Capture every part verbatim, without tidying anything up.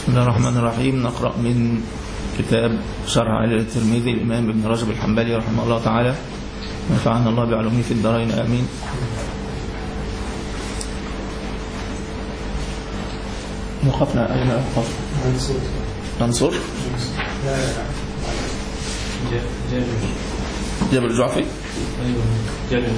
بسم الله الرحمن الرحيم. نقرأ من كتاب شرح علل الترمذي الإمام ابن رجب الحنبلي رحمه الله تعالى، نفعنا الله بعلومه في الدارين آمين. وقفنا أين وقفنا؟ منصور منصور جبل الجعفي. ايوه جبل.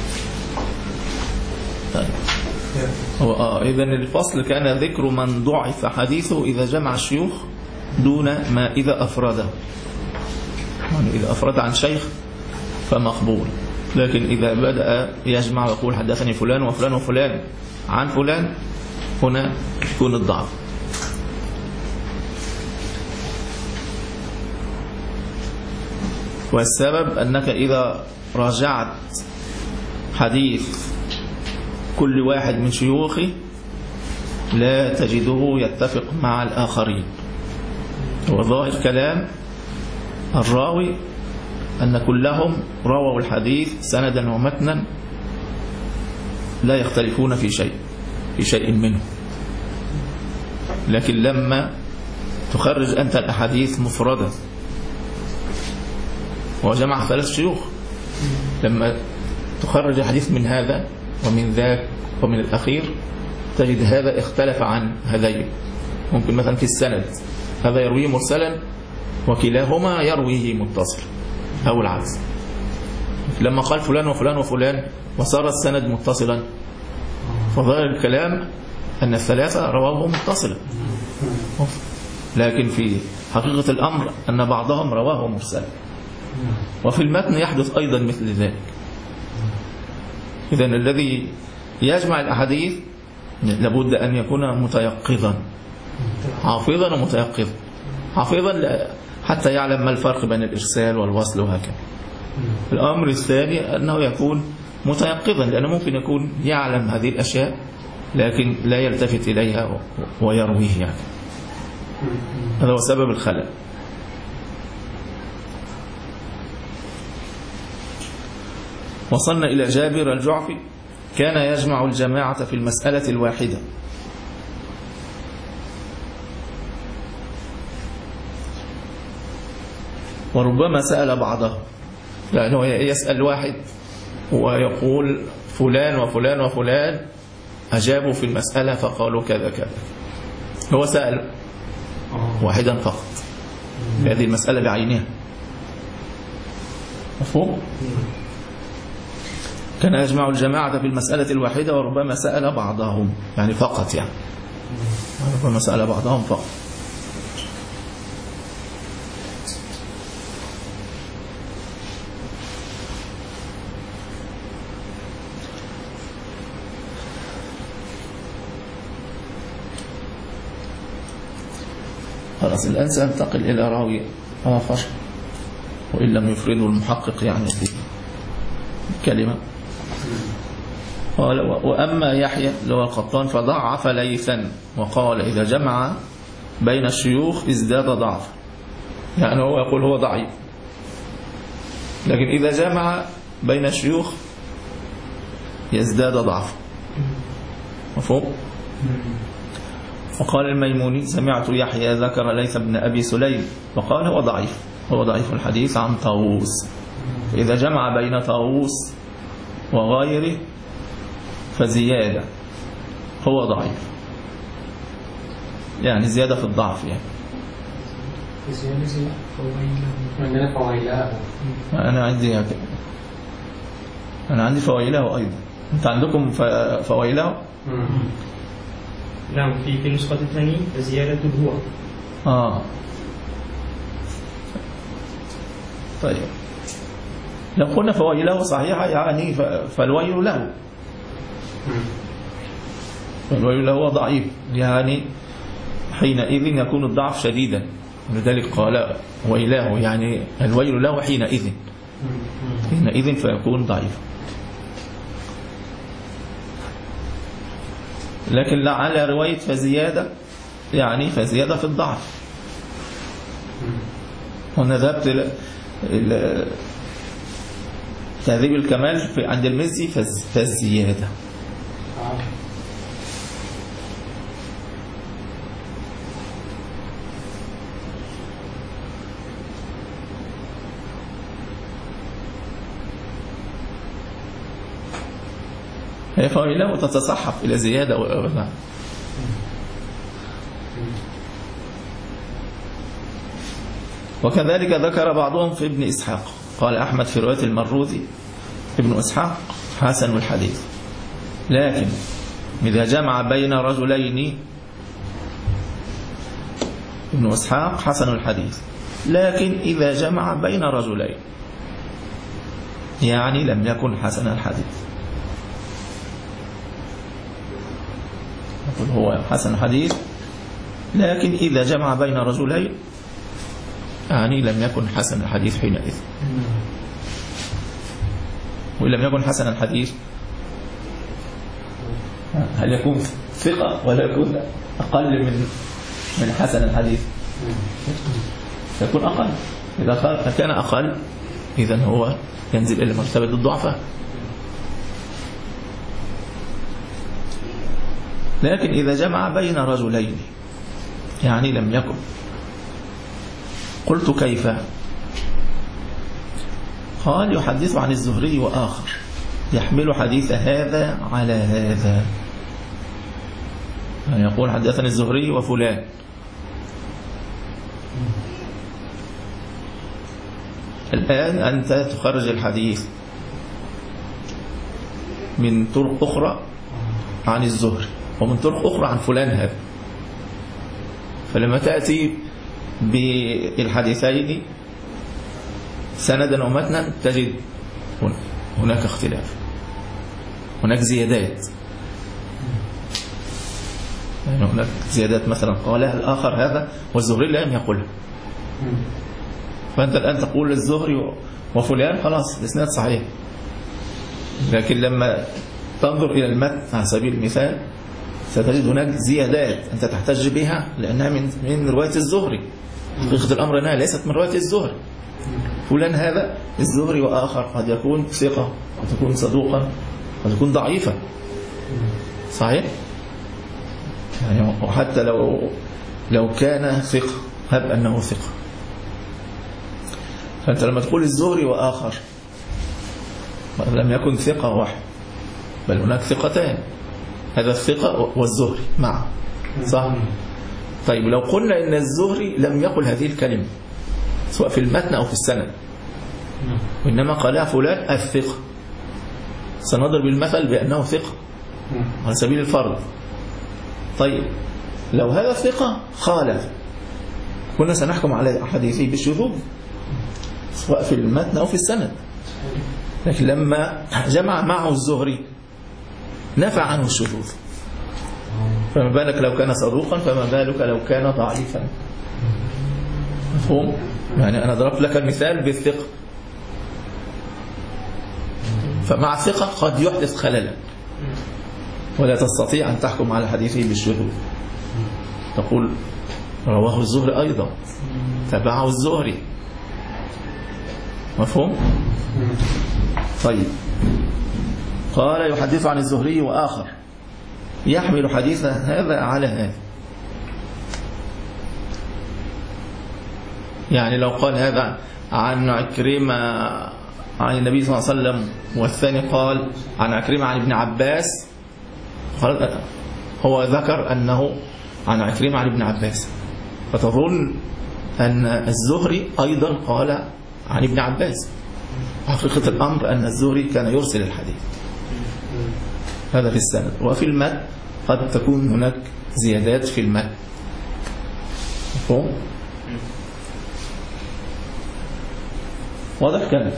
طيب هو اه اذا الفصل كان ذكر من ضعف حديثه اذا جمع الشيوخ دون ما اذا افرده، يعني اذا افرد عن شيخ فمقبول، لكن اذا بدأ يجمع ويقول حدثني فلان وفلان وفلان عن فلان هنا يكون الضعف. والسبب أنك إذا راجعت حديث كل واحد من شيوخه لا تجده يتفق مع الآخرين. وظاهر كلام الراوي أن كلهم رووا الحديث سندا ومتنا لا يختلفون في شيء في شيء منه، لكن لما تخرج أنت الأحاديث مفردة وجمع ثلاث شيوخ، لما تخرج حديث من هذا ومن ذاك ومن الأخير تجد هذا اختلف عن هذين. ممكن مثلا في السند هذا يرويه مرسلا وكلاهما يرويه متصل أو العكس. لما قال فلان وفلان وفلان وصار السند متصلا فظاهر الكلام أن الثلاثة رواه متصلا، لكن في حقيقة الأمر أن بعضهم رواه مرسلا، وفي المتن يحدث أيضا مثل ذلك. إذن الذي يجمع الأحاديث لابد أن يكون متيقظا حافظا ومتيقظا. حافظا حتى يعلم ما الفرق بين الإرسال والوصل وهكذا. الأمر الثاني أنه يكون متيقظا، لأنه ممكن يكون يعلم هذه الأشياء لكن لا يلتفت إليها ويرويه، يعني هذا هو سبب الخلل. وصلنا إلى جابر الجعفي كان يجمع الجماعة في المسألة الواحدة، وربما سأل بعضه، لأنه يسأل واحد ويقول فلان وفلان وفلان أجابوا في المسألة فقالوا كذا كذا، هو سأل واحدا فقط هذه المسألة بعينها. مفهوم؟ كان يجمع الجماعة في المسألة الواحدة وربما سأل بعضهم، يعني فقط، يعني ربما سأل بعضهم فقط. خلاص الآن سأنتقل إلى راوي آخر وإن لم يفرده المحقق يعني في كلمة. قال وأما يحيى اللي هو القطان فضعف ليثا وقال إذا جمع بين الشيوخ ازداد ضعف، يعني هو يقول هو ضعيف، لكن إذا جمع بين الشيوخ يزداد ضعف. مفهوم؟ وقال الميموني سمعت يحيى ذكر ليث بن أبي سليم وقال هو ضعيف، هو ضعيف الحديث عن طاووس، إذا جمع بين طاووس وغيره فزيادة هو ضعيف، يعني زيادة في الضعف. يعني أنا عندي هكذا. أنا عندي فويله أيضا، أنت عندكم فويله؟ نعم، في في النسخة الثانية زيادة هو. آه طيب لو قلنا فويله صحيحة يعني فالويل له، فالويل له ضعيف، يعني حينئذ يكون الضعف شديدا، لذلك قال ويله يعني الويل له حينئذ حينئذ فيكون ضعيف. لكن لا على رواية فزيادة يعني فزيادة في الضعف. هنا ذهبت تهذيب الكمال في عند المزي فالزيادة. فإنه تتصحف إلى زيادة أو نعم. وكذلك ذكر بعضهم في ابن إسحاق، قال أحمد في رواية المروذي ابن إسحاق حسن الحديث، لكن إذا جمع بين رجلين، ابن إسحاق حسن الحديث، لكن إذا جمع بين رجلين يعني لم يكن حسن الحديث. نقول هو حسن الحديث لكن إذا جمع بين رجلين يعني لم يكن حسن الحديث حينئذ. وإن لم يكن حسن الحديث هل يكون ثقة ولا يكون أقل من من حسن الحديث؟ يكون أقل. إذا كان أقل إذن هو ينزل إلى مرتبة الضعفاء. لكن إذا جمع بين رجلين يعني لم يكن. قلت كيف؟ قال يحدث عن الزهري وآخر يحمل حديث هذا على هذا، يعني يقول حدثني الزهري وفلان، الآن أنت تخرج الحديث من طرق أخرى عن الزهري ومن طرق أخرى عن فلان هذا، فلما تأتي بالحديثين سندا ومتنا تجد هناك اختلاف، هناك زيادات، يعني هناك زيادات مثلا قالها الآخر هذا والزهري لم يقولها، فأنت الآن تقول الزهري وفلان خلاص الإسناد صحيح، لكن لما تنظر إلى المتن على سبيل المثال ستجد هناك زيادات أنت تحتج بها لأنها من من رواية الزهري. حقيقة الأمر أنها ليست من رواية الزهري. فلان هذا الزهري وآخر قد يكون ثقة، قد يكون صدوقا، قد يكون ضعيفا، صحيح؟ يعني وحتى لو لو كان ثقة هب أنه ثقة، فأنت لما تقول الزهري وآخر لم يكن ثقة واحد بل هناك ثقتان، هذا الثقة والزهري معا، صح؟ طيب لو قلنا إن الزهري لم يقل هذه الكلمة سواء في المتن أو في السند وإنما قالها فلان الثقة، سنضرب المثل بأنه ثقة على سبيل الفرض. طيب لو هذا الثقة خالف كنا سنحكم على حديثه بالشذوذ سواء في المتن أو في السند، لكن لما جمع معه الزهري نفى عنه الشذوذ، فما بالك لو كان صدوقا، فما بالك لو كان ضعيفا. مفهوم؟ يعني أنا ضربت لك المثال بالثقة، فمع الثقة قد يحدث خللا ولا تستطيع أن تحكم على حديثه بالشذوذ، تقول رواه الزهري أيضا تبعه الزهري. مفهوم؟ طيب قال يحدث عن الزهري وآخر يحمل حديث هذا على هذا، يعني لو قال هذا عن عكرمة عن النبي صلى الله عليه وسلم والثاني قال عن عكرمة عن ابن عباس، هو ذكر أنه عن عكرمة عن ابن عباس، فتظن أن الزهري أيضا قال عن ابن عباس. حقيقة الأمر أن الزهري كان يرسل الحديث، هذا في السند. وفي المتن قد تكون هناك زيادات في المتن. مفهوم؟ واضح كلام.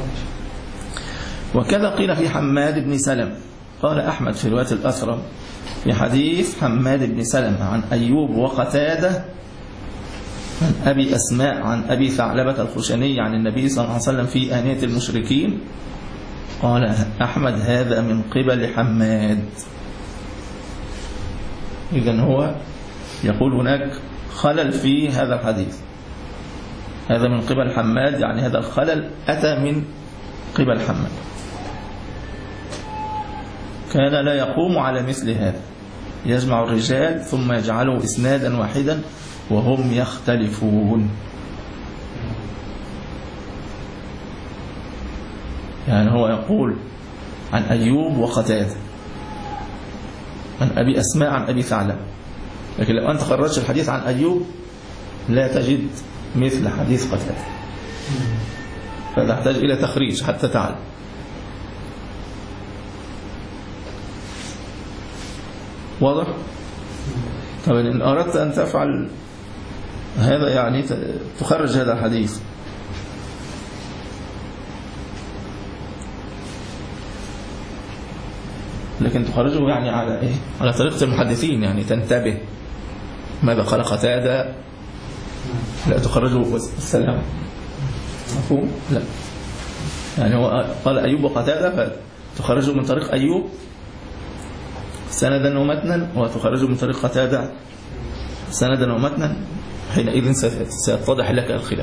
وكذا قيل في حماد بن سلم، قال أحمد في رواية الأثرم في حديث حماد بن سلم عن أيوب وقتادة عن أبي أسماء عن أبي ثعلبة الخشني عن النبي صلى الله عليه وسلم في آنية المشركين، قال أحمد هذا من قبل حماد. إذن هو يقول هناك خلل في هذا الحديث، هذا من قبل حماد، يعني هذا الخلل أتى من قبل حماد، كان لا يقوم على مثل هذا، يجمع الرجال ثم يجعله إسنادا واحدا وهم يختلفون. يعني هو يقول عن أيوب وقتادة عن أبي أسماء عن أبي ثعلبة. لكن لو أنت خرجت الحديث عن أيوب لا تجد مثل حديث قتادة، فتحتاج إلى تخريج حتى تعلم. واضح؟ طبعا إن أردت أن تفعل هذا يعني تخرج هذا الحديث. لكن تخرجه يعني على إيه؟ على طريقة المحدثين، يعني تنتبه ماذا قال قتادة، لا تخرجه والسلام. مفهوم؟ لا، يعني هو قال أيوب وقتادة فتخرجه من طريق أيوب سندا ومتنا، وتخرجه من طريق قتادة سندا ومتنا، حينئذ سيتضح لك الخلاف.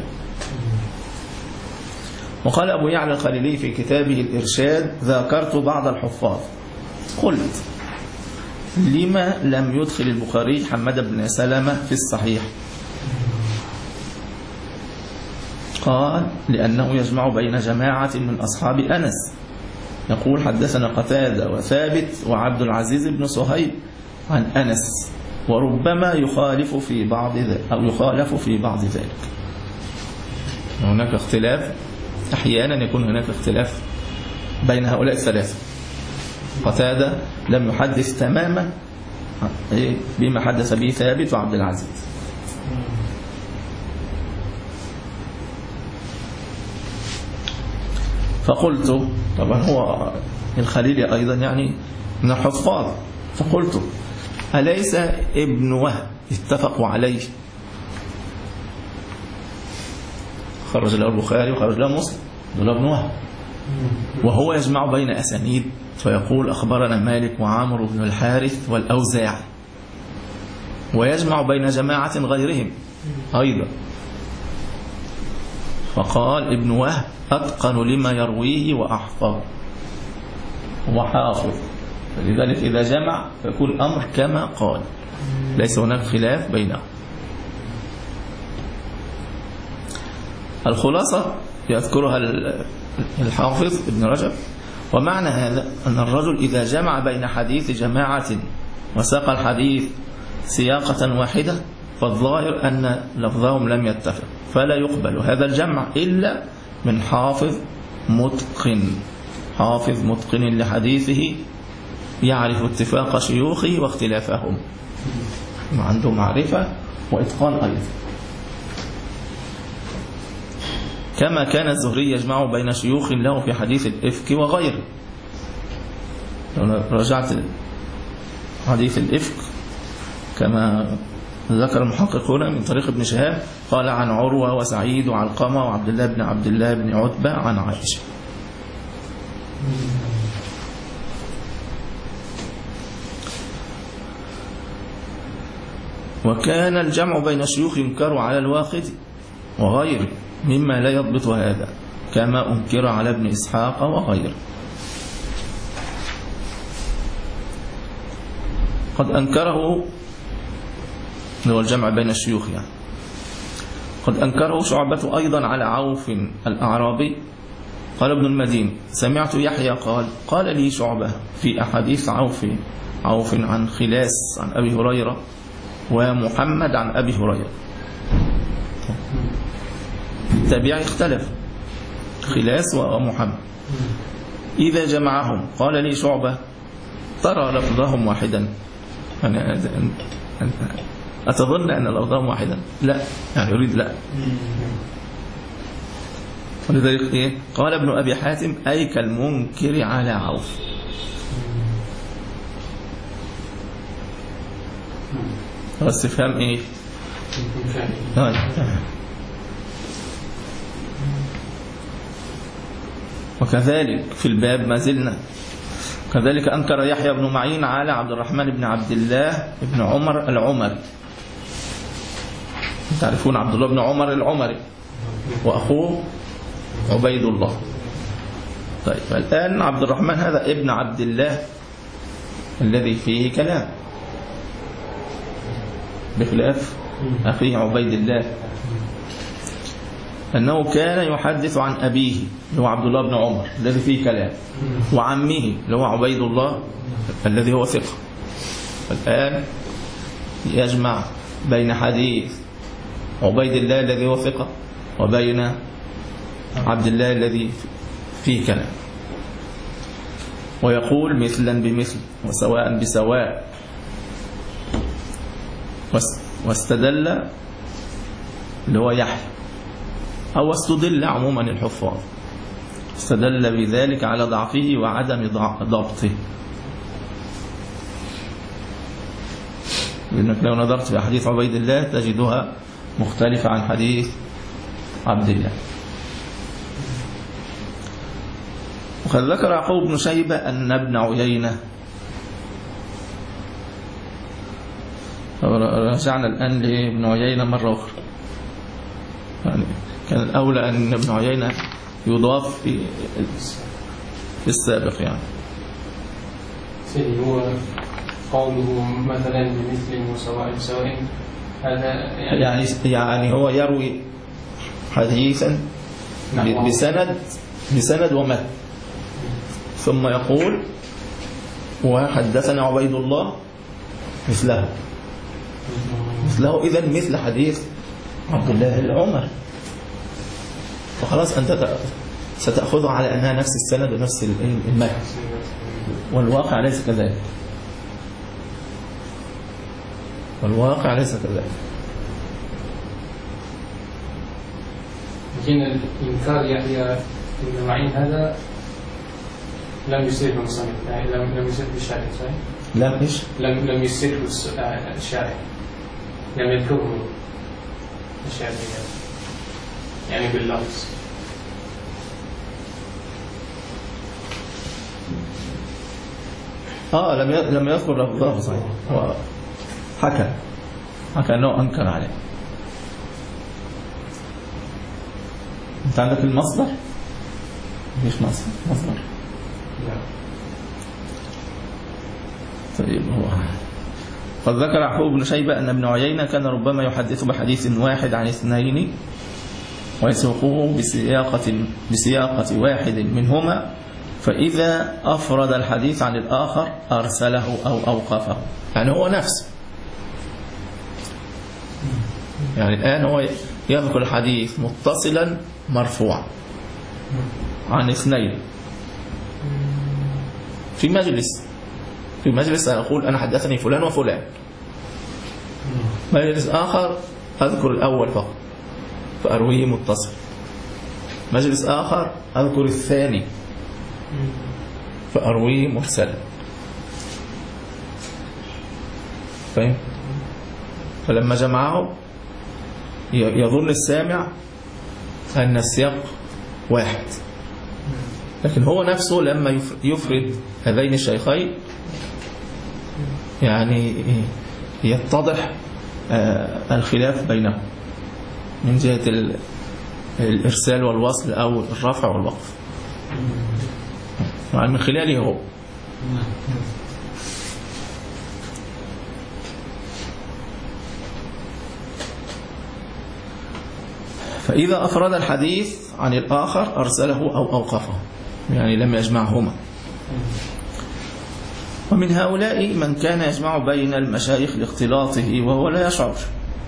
وقال أبو يعلى الخليلي في كتابه الإرشاد: ذكرت بعض الحفاظ قلت لما لم يدخل البخاري حماد بن سلمة في الصحيح؟ قال: لأنه يجمع بين جماعة من أصحاب أنس، يقول: حدثنا قتادة وثابت وعبد العزيز بن صهيب عن أنس، وربما يخالف في بعض ذلك أو يخالف في بعض ذلك. هناك اختلاف، أحيانا يكون هناك اختلاف بين هؤلاء الثلاثة. قتادة لم يحدث تماما بما حدث به ثابت وعبد العزيز. فقلت، طبعا هو الخليلي أيضا يعني من الحفاظ، فقلت: أليس ابن وهب اتفقوا عليه؟ خرج له البخاري وخرج له مسلم، له ابن وهب، وهو يجمع بين أسانيد فيقول: أخبرنا مالك وعامر بن الحارث والأوزاعي، ويجمع بين جماعة غيرهم أيضا. فقال ابن وهب: أتقن لما يرويه وأحفظ وحافظ، فلذلك إذا جمع فيكون الأمر كما قال، ليس هناك خلاف بينهم. الخلاصة يذكرها الحافظ ابن رجب: ومعنى هذا أن الرجل إذا جمع بين حديث جماعة وساق الحديث سياقة واحدة فالظاهر أن لفظهم لم يتفق، فلا يقبل هذا الجمع إلا من حافظ متقن، حافظ متقن لحديثه يعرف اتفاق شيوخه واختلافهم، عنده معرفة وإتقان أيضا. كما كان الزهري يجمع بين شيوخ له في حديث الإفك وغيره. لو رجعت حديث الإفك كما ذكر المحققون من طريق ابن شهاب، قال: عن عروة وسعيد وعلقمة وعبد الله بن عبد الله بن عتبة عن عائشة. وكان الجمع بين الشيوخ ينكر على الواقدي وغيره مما لا يضبط هذا، كما أنكر على ابن إسحاق وغيره. قد أنكره، هو الجمع بين الشيوخ يعني، قد أنكره شعبة أيضا على عوف الأعرابي. قال ابن المدين: سمعت يحيى قال: قال لي شعبة في أحاديث عوف عوف عن خلاس عن أبي هريرة ومحمد عن أبي هريرة. التابعي اختلف، خلاس ومحمد. إذا جمعهم قال لي شعبة: ترى لفظهم واحدا؟ أنا أتظن أن لفظهم واحدا؟ لا، يعني يريد لا. ولذلك إيه؟ قال ابن أبي حاتم: أي كالمنكر على عوف. واستفهام إيه؟ وكذلك في الباب ما زلنا. كذلك أنكر يحيى بن معين على عبد الرحمن بن عبد الله بن عمر العمري. تعرفون عبد الله بن عمر العمري وأخوه عبيد الله. طيب الآن عبد الرحمن هذا ابن عبد الله الذي فيه كلام، بخلاف أخيه عبيد الله، أنه كان يحدث عن أبيه اللي هو عبد الله بن عمر الذي فيه كلام، وعمه اللي هو عبيد الله الذي هو ثقة. الآن يجمع بين حديث عبيد الله الذي هو ثقة وبين عبد الله الذي فيه كلام، ويقول مثلا بمثل وسواء بسواء، واستدل اللي هو يحيى، أو استدل عموما الحفاظ، استدل بذلك على ضعفه وعدم ضبطه. لأنك لو نظرت في حديث عبيد الله تجدها مختلفة عن حديث عبد الله. وقد ذكر يعقوب بن شيبة أن ابن عيينة، رجعنا الآن لابن عيينة مرة أخرى، يعني كان الأولى أن ابن عيينة يضاف في في السابق. يعني سيدي هو قوله مثلا بمثل وسواء سواء، هذا يعني يعني, يعني هو يروي حديثا بسند بسند ومتن، ثم يقول وحدثنا عبيد الله مثله مثله إذن مثل حديث عبد الله العمر، فخلاص أنت ستأخذه على أنها نفس السند ونفس المتن، والواقع ليس كذلك، والواقع ليس كذلك. لكن الإنكار يحيى بن معين هذا لم يسره المصنف، يعني لم لم يسره الشارع، صحيح؟ لم إيش؟ لم لم يسره الشارع، لم يذكره الشارع يعني باللفظ. آه لم لم يذكر لفظه، صحيح، وحكى حكى أنه أنكر عليه. أنت عندك المصدر؟ مش مصدر مصدر طيب. هو قد ذكر يعقوب بن شيبة أن ابن عيينة كان ربما يحدث بحديث واحد عن اثنين ويسوقه بسياقة بسياقة واحد منهما، فإذا أفرد الحديث عن الآخر أرسله أو أوقفه. يعني هو نفسه، يعني الآن هو يذكر الحديث متصلا مرفوعا عن اثنين في مجلس في مجلس أقول أنا حدثني فلان وفلان، مجلس آخر أذكر الأول فقط فأرويه متصل، مجلس آخر أذكر الثاني فأرويه مرسلا. فهم؟ فلما جمعه يظن السامع أن السياق واحد، لكن هو نفسه لما يفرد هذين الشيخين يعني يتضح الخلاف بينهم من جهة الإرسال والوصل أو الرفع والوقف، من خلاله هو. فإذا أفرد الحديث عن الآخر أرسله أو أوقفه، يعني لم يجمعهما. ومن هؤلاء من كان يجمع بين المشايخ لاختلاطه وهو لا يشعر،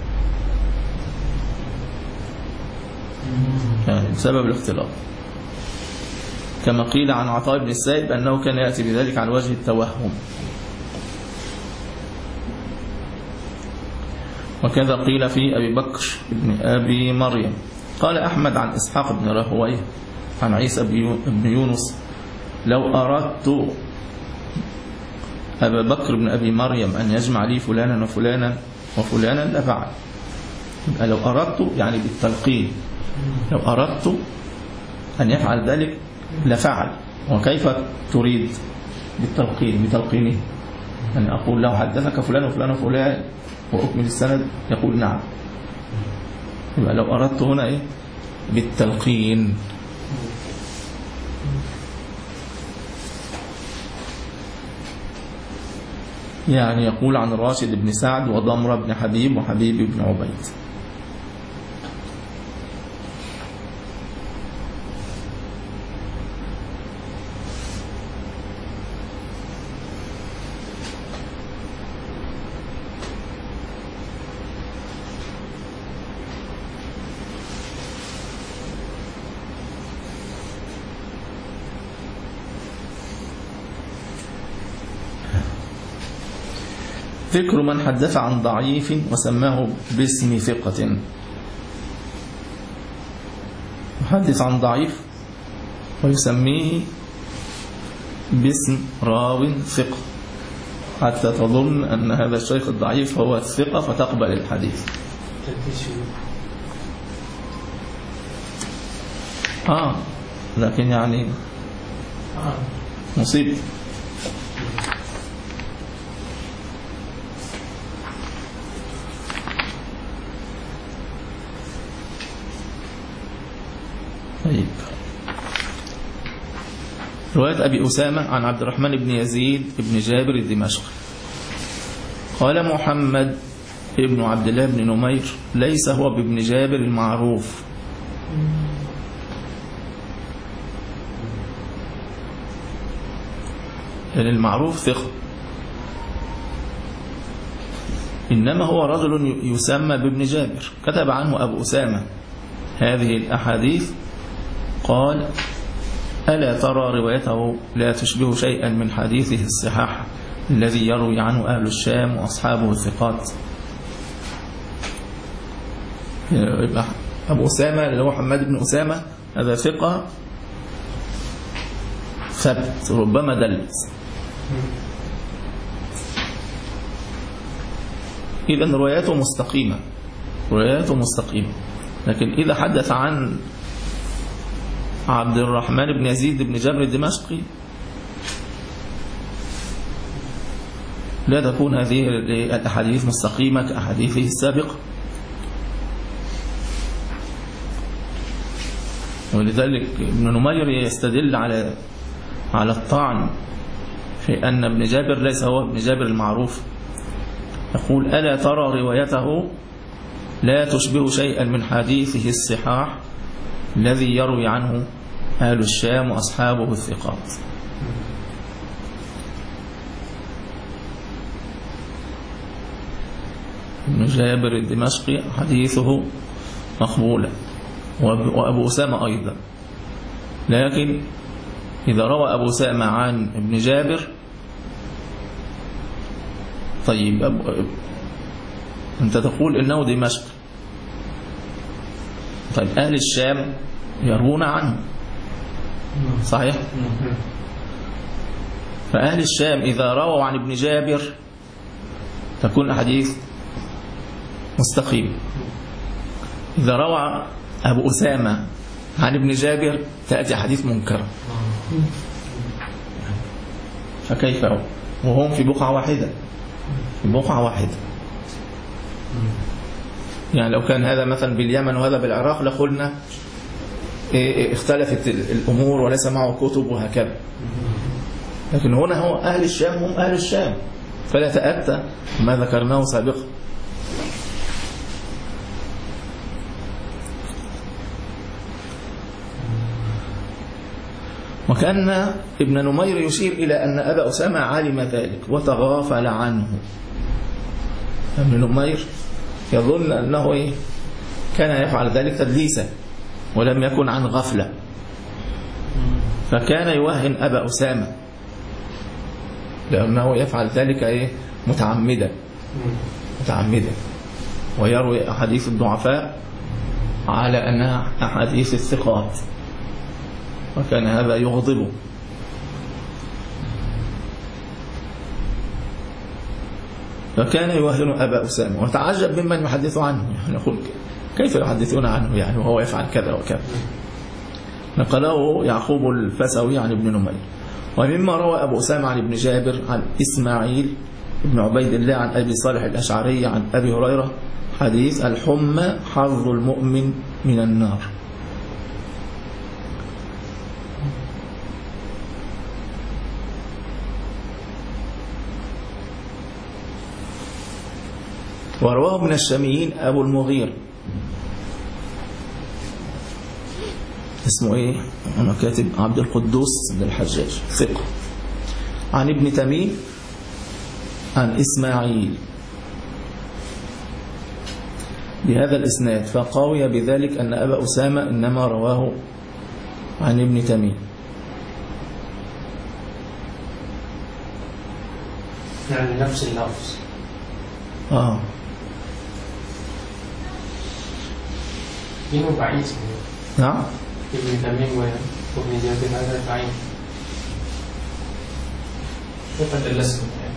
يعني بسبب الاختلاط، كما قيل عن عطاء بن السائب أنه كان يأتي بذلك على وجه التوهم، وكذا قيل في أبي بكر بن أبي مريم. قال أحمد عن إسحاق بن راهويه عن عيسى بن يونس لو أردت أبا بكر بن أبي مريم أن يجمع لي فلانا وفلانا وفلانا لفعل. لو أردت يعني بالتلقين، لو أردت أن يفعل ذلك لفعل. وكيف تريد؟ بالتلقين، بتلقينه، يعني أقول له حدثك فلان وفلان وفلان وأكمل السند، يقول نعم. يبقى لو أردت هنا إيه؟ بالتلقين. يعني يقول عن راشد بن سعد وضمرة بن حبيب وحبيب بن عبيد. ذكر من حدث عن ضعيف وسماه باسم ثقة. يحدث عن ضعيف ويسميه باسم راو ثقة حتى تظن أن هذا الشيخ الضعيف هو الثقة فتقبل الحديث. آه لكن يعني مصيبة. طيب رواية أبي أسامة عن عبد الرحمن بن يزيد بن جابر الدمشقي قال محمد ابن عبد الله بن نمير ليس هو بابن جابر المعروف، يعني المعروف ثقة، إنما هو رجل يسمى بابن جابر كتب عنه أبو أسامة هذه الأحاديث. قال ألا ترى روايته لا تشبه شيئا من حديثه الصحاح الذي يروي عنه أهل الشام وأصحابه الثقات. يبقى أبو أسامة اللي هو حماد بن أسامة هذا ثقة ثبت ربما دلس. إذن رواياته مستقيمة رواياته مستقيمة لكن إذا حدث عن عبد الرحمن بن يزيد بن جابر الدمشقي لا تكون هذه الأحاديث مستقيمة كأحاديثه السابقة. ولذلك ابن نمير يستدل على على الطعن في أن ابن جابر ليس هو ابن جابر المعروف. يقول ألا ترى روايته لا تشبه شيئا من حديثه الصحاح الذي يروي عنه أهل الشام وأصحابه الثقات. ابن جابر الدمشقي حديثه مقبولة وأبو أسامة أيضا، لكن إذا روى أبو أسامة عن ابن جابر طيب أبو أنت تقول إنه دمشق، طيب أهل الشام يروون عنه صحيح؟ فأهل الشام إذا رووا عن ابن جابر تكون الحديث مستقيم. إذا روى أبو أسامة عن ابن جابر تأتي حديث منكر. فكيف هو وهم في بقعة واحدة في بقعة واحدة يعني لو كان هذا مثلا باليمن وهذا بالعراق لقلنا اختلفت الأمور وليس معه كتب وهكذا، لكن هنا هو أهل الشام هم أهل الشام فلا تأتى ما ذكرناه سابقا. وكان ابن نمير يشير إلى أن أبا أسامة علم ذلك وتغافل عنه. ابن نمير يظن أنه إيه؟ كان يفعل ذلك تدليسا ولم يكن عن غفلة، فكان يوهن أبا أسامة لأنه يفعل ذلك إيه؟ متعمدا متعمدا ويروي أحاديث الضعفاء على أنها أحاديث الثقات، وكان هذا يغضبه. فكان يوهن أبا أسامة وتعجب ممن يحدث عنه، يعني يقول كيف يحدثون عنه يعني وهو يفعل كذا وكذا. نقله يعقوب الفسوي عن ابن نمير. ومما روى أبو أسامة عن ابن جابر عن إسماعيل بن عبيد الله عن أبي صالح الأشعري عن أبي هريرة حديث الحمى حظ المؤمن من النار. ورواه من الشاميين أبو المغير اسمه إيه؟ أنا كاتب عبد القدوس بن الحجاج ثقة عن ابن تميم عن إسماعيل بهذا الإسناد، فقاوي بذلك أن أبا أسامة إنما رواه عن ابن تميم. يعني نفس اللفظ اه إنه بعيد اسمه نعم ابن تميم وابن جابر هذا بعيد وقد الاسم يعني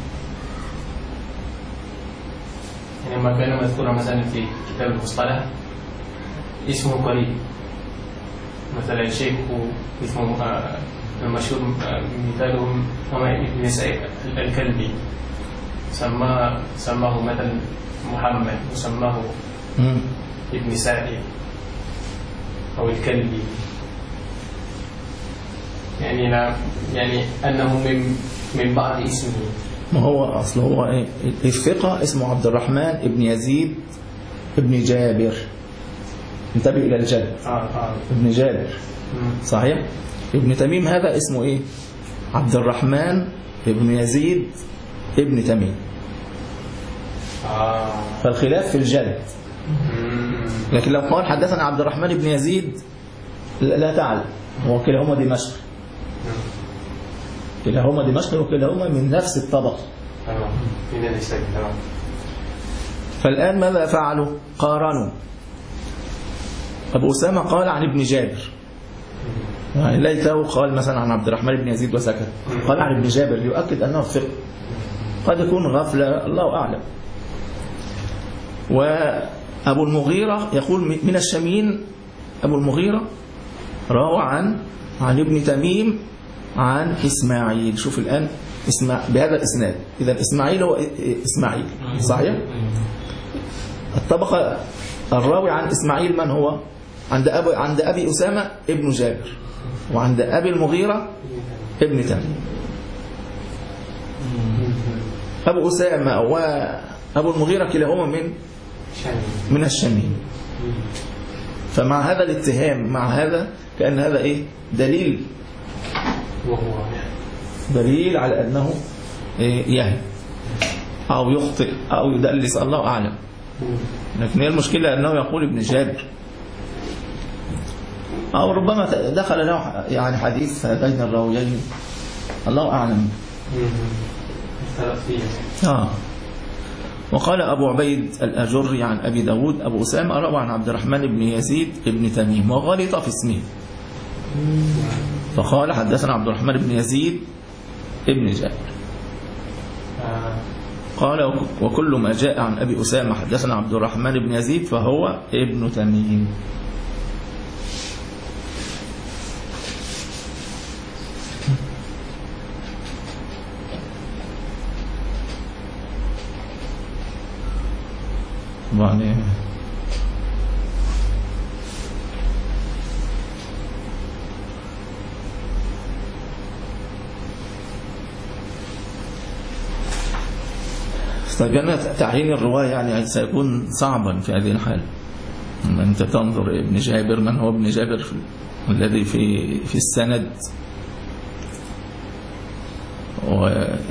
يعني ما كان مذكورا مثلا في كتاب المصطلح اسمه قريب، مثلا شيخه اسمه آه المشهور آه مثاله ابن سعيد الكلبي، سماه سماه مثلا محمد وسماه مم. ابن سعيد أو الكلبي، يعني لا يعني أنه من من بعض اسمه. ما هو أصل هو إيه الثقة اسمه عبد الرحمن ابن يزيد ابن جابر، انتبه إلى الجد آه آه. ابن جابر مم. صحيح. ابن تميم هذا اسمه إيه عبد الرحمن ابن يزيد ابن تميم. آه. فالخلاف في الجد، مم. لكن لو قال حدثنا عبد الرحمن بن يزيد لا لا تعلم، هو كلاهما دمشق، كلاهما دمشق وكلاهما من نفس الطبق. تمام من الإسلام. تمام. فالآن ماذا فعلوا؟ قارنوا. أبو أسامة قال عن ابن جابر، يعني ليته قال مثلا عن عبد الرحمن بن يزيد وسكت، قال عن ابن جابر يؤكد أنه ثقة، قد يكون غفلة الله أعلم. وأبو المغيرة يقول من الشاميين، أبو المغيرة روى عن عن ابن تميم عن إسماعيل. شوف الآن اسمع بهذا الإسناد، إذا إسماعيل هو إسماعيل صحيح. الطبقة الراوي عن إسماعيل من هو؟ عند أبي عند أبي أسامة ابن جابر، وعند أبي المغيرة ابن تميم. أبو أسامة وأبو المغيرة كلاهما من من الشاميين. فمع هذا الاتهام مع هذا كأن هذا إيه دليل، وهو دليل على أنه يهم أو يخطئ أو يدلس الله أعلم. لكن هي المشكلة أنه يقول ابن جابر، أو ربما دخل له يعني حديث بين الراويين الله أعلم. آه. وقال أبو عبيد الأجري عن أبي داود أبو أسامة روى عن عبد الرحمن بن يزيد بن تميم وغلط في اسمه، فقال حدثنا عبد الرحمن بن يزيد ابن جابر. قال وكل ما جاء عن أبي أسامة حدثنا عبد الرحمن بن يزيد فهو ابن تميم. وبعدين طيب تعيين الرواية يعني سيكون صعبا في هذه الحالة. أنت تنظر ابن جابر من هو ابن جابر في الذي في في السند، وإذا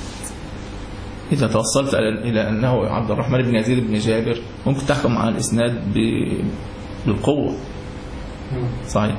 توصلت إلى أنه عبد الرحمن بن يزيد بن جابر ممكن تحكم على الإسناد بالقوة صحيح.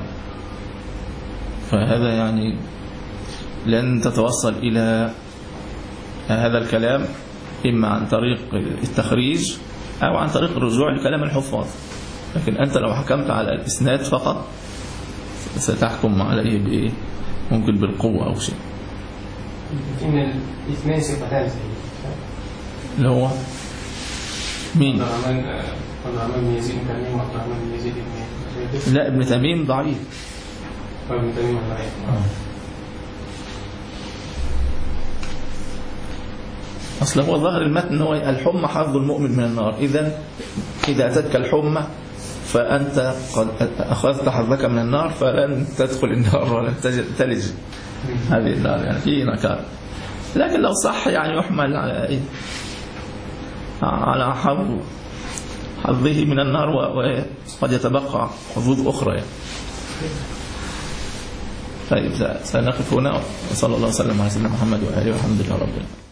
فهذا يعني لن تتوصل إلى هذا الكلام إما عن طريق التخريج أو عن طريق الرجوع لكلام الحفاظ. لكن أنت لو حكمت على الإسناد فقط ستحكم عليه بإيه؟ ممكن بالقوة أو شيء. إن الاثنين ثقتان اللي هو مين؟ عبد الرحمن بن يزيد بن تميم وعبد الرحمن بن يزيد بن جابر. لا ابن تميم ضعيف. ابن تميم ضعيف. أصل هو ظاهر المتن هو الحمى حظ المؤمن من النار. إذا إذا أتتك الحمى فأنت قد أخذت حظك من النار فلن تدخل النار ولن تلج هذه النار، يعني في نكار. لكن لو صح يعني يحمل على إيه؟ على حظ حظه من النار وقد يتبقى حظوظ أخرى يعني. طيب سنقف هنا وصلى الله وسلم على سيدنا محمد وآله والحمد لله رب العالمين.